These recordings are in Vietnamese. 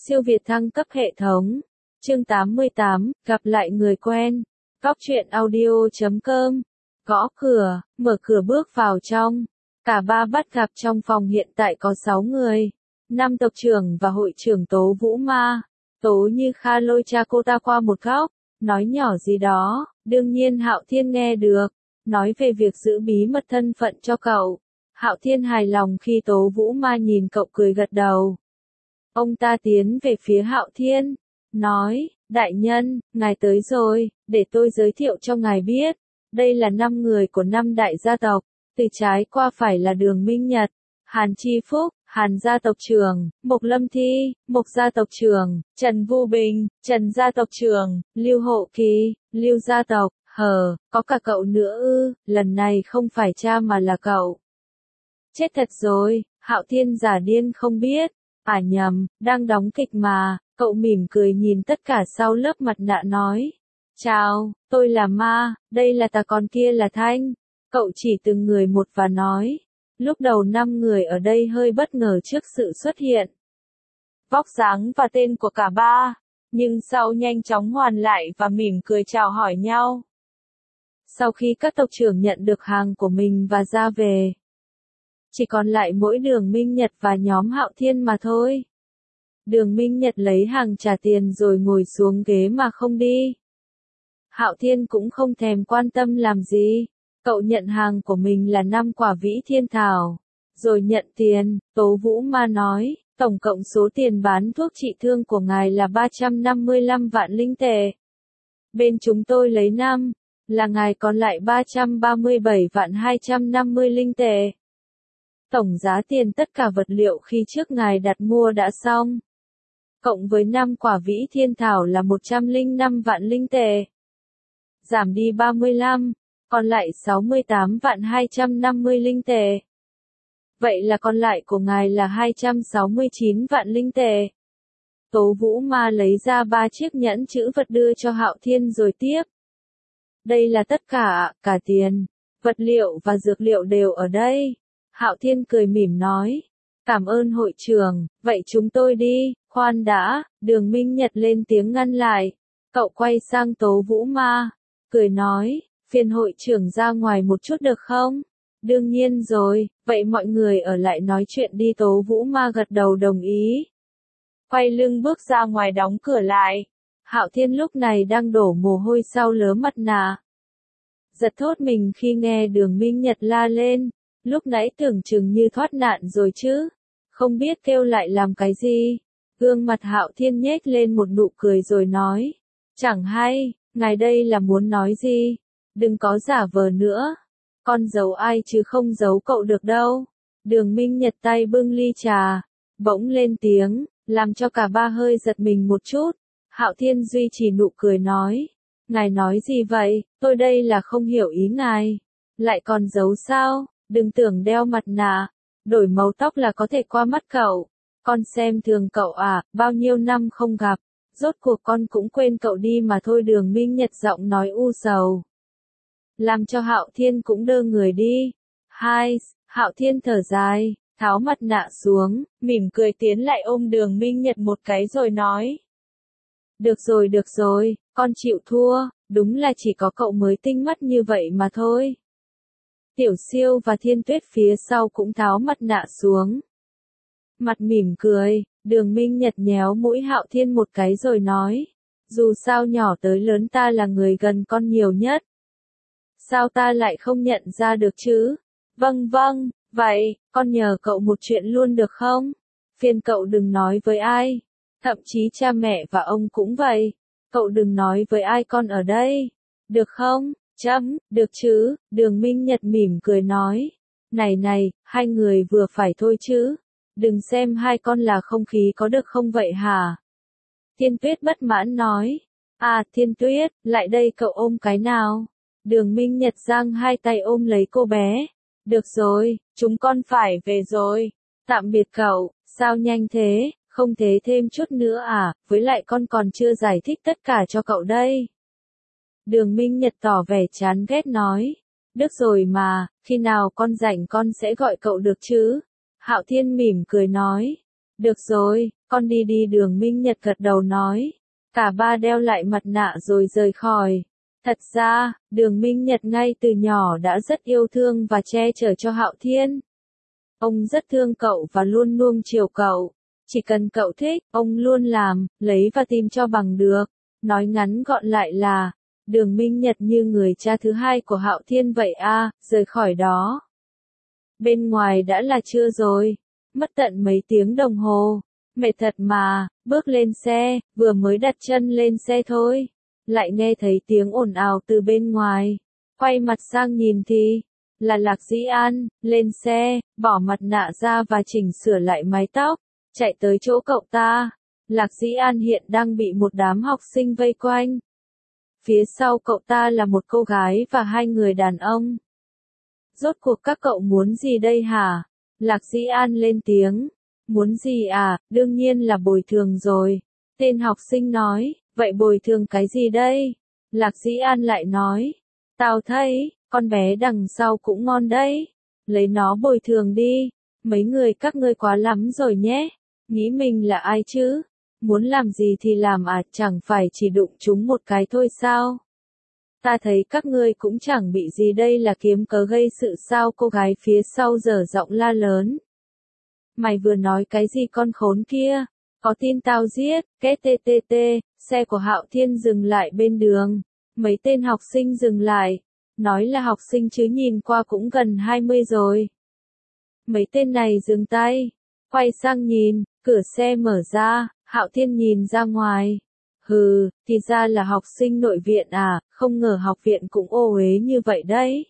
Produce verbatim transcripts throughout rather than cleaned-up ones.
Siêu việt thăng cấp hệ thống. Chương tám mươi tám, gặp lại người quen. Góc truyện audio chấm com. Gõ cửa, mở cửa bước vào trong. Cả ba bắt gặp trong phòng hiện tại có sáu người. Năm tộc trưởng và hội trưởng Tố Vũ Ma. Tố Như Kha lôi cha cô ta qua một góc, nói nhỏ gì đó, đương nhiên Hạo Thiên nghe được. Nói về việc giữ bí mật thân phận cho cậu. Hạo Thiên hài lòng khi Tố Vũ Ma nhìn cậu cười gật đầu. Ông ta tiến về phía Hạo Thiên, nói, đại nhân, ngài tới rồi, để tôi giới thiệu cho ngài biết. Đây là năm người của năm đại gia tộc, từ trái qua phải là Đường Minh Nhật, Hàn Chi Phúc, Hàn gia tộc trưởng, Mộc Lâm Thi, Mộc gia tộc trưởng, Trần Vu Bình, Trần gia tộc trưởng, Lưu Hộ Kỳ, Lưu gia tộc, hờ, có cả cậu nữa ư, lần này không phải cha mà là cậu. Chết thật rồi, Hạo Thiên giả điên không biết. À nhầm, đang đóng kịch mà, cậu mỉm cười nhìn tất cả sau lớp mặt nạ nói. Chào, tôi là Ma, đây là Tà còn kia là Thanh. Cậu chỉ từng người một và nói. Lúc đầu năm người ở đây hơi bất ngờ trước sự xuất hiện. Vóc dáng và tên của cả ba, nhưng sau nhanh chóng hoàn lại và mỉm cười chào hỏi nhau. Sau khi các tộc trưởng nhận được hàng của mình và ra về, chỉ còn lại mỗi Đường Minh Nhật và nhóm Hạo Thiên mà thôi. Đường Minh Nhật lấy hàng trả tiền rồi ngồi xuống ghế mà không đi. Hạo Thiên cũng không thèm quan tâm làm gì. Cậu nhận hàng của mình là năm quả vĩ thiên thảo. Rồi nhận tiền, Tố Vũ Ma nói, tổng cộng số tiền bán thuốc trị thương của ngài là ba trăm năm mươi lăm vạn linh tệ. Bên chúng tôi lấy năm, là ngài còn lại ba trăm ba mươi bảy vạn hai trăm năm mươi linh tệ. Tổng giá tiền tất cả vật liệu khi trước ngài đặt mua đã xong. Cộng với năm quả vĩ thiên thảo là một trăm lẻ năm vạn linh tệ. Giảm đi ba mươi lăm, còn lại sáu mươi tám vạn hai trăm năm mươi linh tệ. Vậy là còn lại của ngài là hai trăm sáu mươi chín vạn linh tệ. Tố Vũ Ma lấy ra ba chiếc nhẫn chữ vật đưa cho Hạo Thiên rồi tiếp. Đây là tất cả, cả tiền, vật liệu và dược liệu đều ở đây. Hạo Thiên cười mỉm nói, cảm ơn hội trưởng, vậy chúng tôi đi, khoan đã, Đường Minh Nhật lên tiếng ngăn lại. Cậu quay sang Tố Vũ Ma, cười nói, phiền hội trưởng ra ngoài một chút được không? Đương nhiên rồi, vậy mọi người ở lại nói chuyện đi. Tố Vũ Ma gật đầu đồng ý. Quay lưng bước ra ngoài đóng cửa lại. Hạo Thiên lúc này đang đổ mồ hôi sau lớ mặt nạ. Giật thốt mình khi nghe Đường Minh Nhật la lên. Lúc nãy tưởng chừng như thoát nạn rồi chứ. Không biết kêu lại làm cái gì. Gương mặt Hạo Thiên nhếch lên một nụ cười rồi nói. Chẳng hay, ngài đây là muốn nói gì? Đừng có giả vờ nữa. Con giấu ai chứ không giấu cậu được đâu. Đường Minh Nhật tay bưng ly trà. Bỗng lên tiếng, làm cho cả ba hơi giật mình một chút. Hạo Thiên duy trì nụ cười nói. Ngài nói gì vậy? Tôi đây là không hiểu ý ngài. Lại còn giấu sao? Đừng tưởng đeo mặt nạ, đổi màu tóc là có thể qua mắt cậu. Con xem thường cậu à, bao nhiêu năm không gặp, rốt cuộc con cũng quên cậu đi mà thôi. Đường Minh Nhật giọng nói u sầu, làm cho Hạo Thiên cũng đơ người đi. Hai, Hạo Thiên thở dài, tháo mặt nạ xuống, mỉm cười tiến lại ôm Đường Minh Nhật một cái rồi nói. Được rồi được rồi, con chịu thua, đúng là chỉ có cậu mới tinh mắt như vậy mà thôi. Tiểu Siêu và Thiên Tuyết phía sau cũng tháo mặt nạ xuống. Mặt mỉm cười, Đường Minh Nhật nhéo mũi Hạo Thiên một cái rồi nói. Dù sao nhỏ tới lớn ta là người gần con nhiều nhất. Sao ta lại không nhận ra được chứ? Vâng vâng, vậy, con nhờ cậu một chuyện luôn được không? Phiền cậu đừng nói với ai. Thậm chí cha mẹ và ông cũng vậy. Cậu đừng nói với ai con ở đây. Được không? Chấm, được chứ, Đường Minh Nhật mỉm cười nói. Này này, hai người vừa phải thôi chứ. Đừng xem hai con là không khí có được không vậy hả? Thiên Tuyết bất mãn nói. À Thiên Tuyết, lại đây cậu ôm cái nào. Đường Minh Nhật giang hai tay ôm lấy cô bé. Được rồi, chúng con phải về rồi. Tạm biệt cậu, sao nhanh thế, không thế thêm chút nữa à, với lại con còn chưa giải thích tất cả cho cậu đây. Đường Minh Nhật tỏ vẻ chán ghét nói. Được rồi mà, khi nào con rảnh con sẽ gọi cậu được chứ? Hạo Thiên mỉm cười nói. Được rồi, con đi đi Đường Minh Nhật gật đầu nói. Cả ba đeo lại mặt nạ rồi rời khỏi. Thật ra, Đường Minh Nhật ngay từ nhỏ đã rất yêu thương và che chở cho Hạo Thiên. Ông rất thương cậu và luôn nuông chiều cậu. Chỉ cần cậu thích, ông luôn làm, lấy và tìm cho bằng được. Nói ngắn gọn lại là, Đường Minh Nhật như người cha thứ hai của Hạo Thiên vậy a. Rời khỏi đó. Bên ngoài đã là trưa rồi. Mất tận mấy tiếng đồng hồ. Mệt thật mà, bước lên xe, vừa mới đặt chân lên xe thôi. Lại nghe thấy tiếng ồn ào từ bên ngoài. Quay mặt sang nhìn thì, là Lạc Dĩ An, lên xe, bỏ mặt nạ ra và chỉnh sửa lại mái tóc, chạy tới chỗ cậu ta. Lạc Dĩ An hiện đang bị một đám học sinh vây quanh. Phía sau cậu ta là một cô gái và hai người đàn ông. Rốt cuộc các cậu muốn gì đây hả? Lạc Dĩ An lên tiếng. Muốn gì à, đương nhiên là bồi thường rồi. Tên học sinh nói, vậy bồi thường cái gì đây? Lạc Dĩ An lại nói, tao thấy, con bé đằng sau cũng ngon đấy. Lấy nó bồi thường đi. Mấy người các ngươi quá lắm rồi nhé. Nghĩ mình là ai chứ? Muốn làm gì thì làm à, chẳng phải chỉ đụng chúng một cái thôi sao? Ta thấy các ngươi cũng chẳng bị gì, đây là kiếm cớ gây sự sao? Cô gái phía sau dở giọng la lớn. Mày vừa nói cái gì con khốn kia? Có tin tao giết? Két tê tê tê, xe của Hạo Thiên dừng lại bên đường. Mấy tên học sinh dừng lại. Nói là học sinh chứ nhìn qua cũng gần hai mươi rồi. Mấy tên này dừng tay. Quay sang nhìn, cửa xe mở ra, Hạo Thiên nhìn ra ngoài. Hừ, thì ra là học sinh nội viện à, không ngờ học viện cũng ô uế như vậy đấy.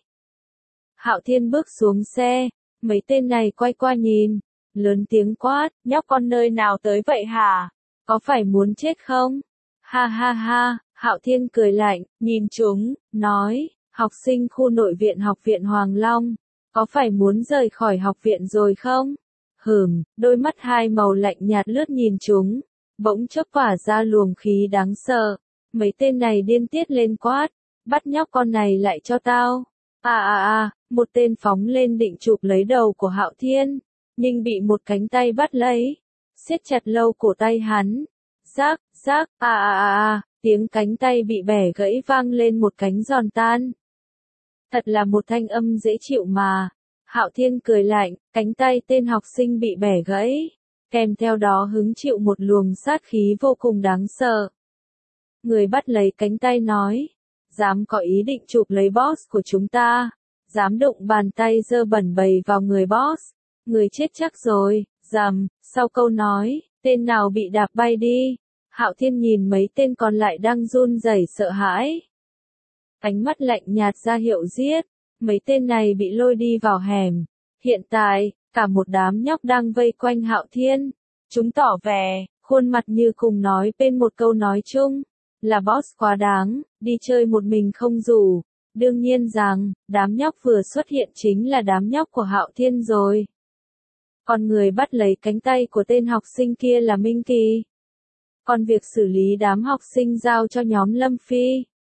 Hạo Thiên bước xuống xe, mấy tên này quay qua nhìn, lớn tiếng quát, nhóc con nơi nào tới vậy hả? Có phải muốn chết không? Ha ha ha, Hạo Thiên cười lạnh, nhìn chúng, nói, học sinh khu nội viện học viện Hoàng Long, có phải muốn rời khỏi học viện rồi không? Hừm, đôi mắt hai màu lạnh nhạt lướt nhìn chúng, bỗng chốc tỏa ra luồng khí đáng sợ. Mấy tên này điên tiết lên quát, bắt nhóc con này lại cho tao. À à à, một tên phóng lên định chụp lấy đầu của Hạo Thiên, nhưng bị một cánh tay bắt lấy, siết chặt lâu cổ tay hắn. Rác, rác, à à à à, tiếng cánh tay bị bẻ gãy vang lên một cánh giòn tan. Thật là một thanh âm dễ chịu mà. Hạo Thiên cười lạnh, cánh tay tên học sinh bị bẻ gãy, kèm theo đó hứng chịu một luồng sát khí vô cùng đáng sợ. Người bắt lấy cánh tay nói, dám có ý định chụp lấy boss của chúng ta, dám đụng bàn tay dơ bẩn bầy vào người boss, người chết chắc rồi. Rầm, sau câu nói, tên nào bị đạp bay đi. Hạo Thiên nhìn mấy tên còn lại đang run rẩy sợ hãi. Ánh mắt lạnh nhạt ra hiệu giết. Mấy tên này bị lôi đi vào hẻm. Hiện tại, cả một đám nhóc đang vây quanh Hạo Thiên. Chúng tỏ vẻ, khuôn mặt như cùng nói bên một câu nói chung, là boss quá đáng, đi chơi một mình không rủ. Đương nhiên rằng, đám nhóc vừa xuất hiện chính là đám nhóc của Hạo Thiên rồi. Còn người bắt lấy cánh tay của tên học sinh kia là Minh Kỳ. Còn việc xử lý đám học sinh giao cho nhóm Lâm Phi.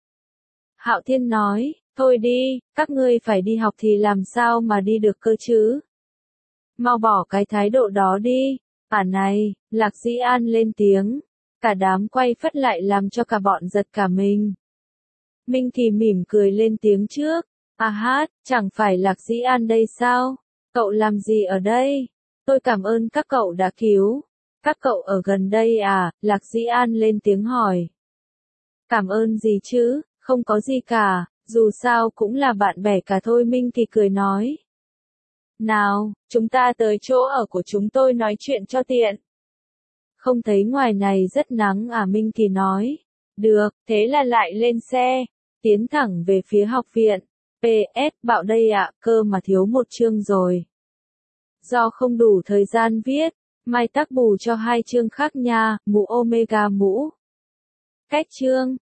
Hạo Thiên nói, thôi đi, các ngươi phải đi học thì làm sao mà đi được cơ chứ? Mau bỏ cái thái độ đó đi. À này, Lạc Dĩ An lên tiếng. Cả đám quay phất lại làm cho cả bọn giật cả mình. Minh Kỳ mỉm cười lên tiếng trước. À hát, chẳng phải Lạc Dĩ An đây sao? Cậu làm gì ở đây? Tôi cảm ơn các cậu đã cứu. Các cậu ở gần đây à? Lạc Dĩ An lên tiếng hỏi. Cảm ơn gì chứ, không có gì cả, dù sao cũng là bạn bè cả thôi, Minh Kỳ cười nói. Nào, chúng ta tới chỗ ở của chúng tôi nói chuyện cho tiện. Không thấy ngoài này rất nắng à, Minh Kỳ nói. Được, thế là lại lên xe, tiến thẳng về phía học viện. pê ét Bạo đây ạ, cơ mà thiếu một chương rồi. Do không đủ thời gian viết, mai tác bù cho hai chương khác nha, mũ Omega mũ. Cách chương.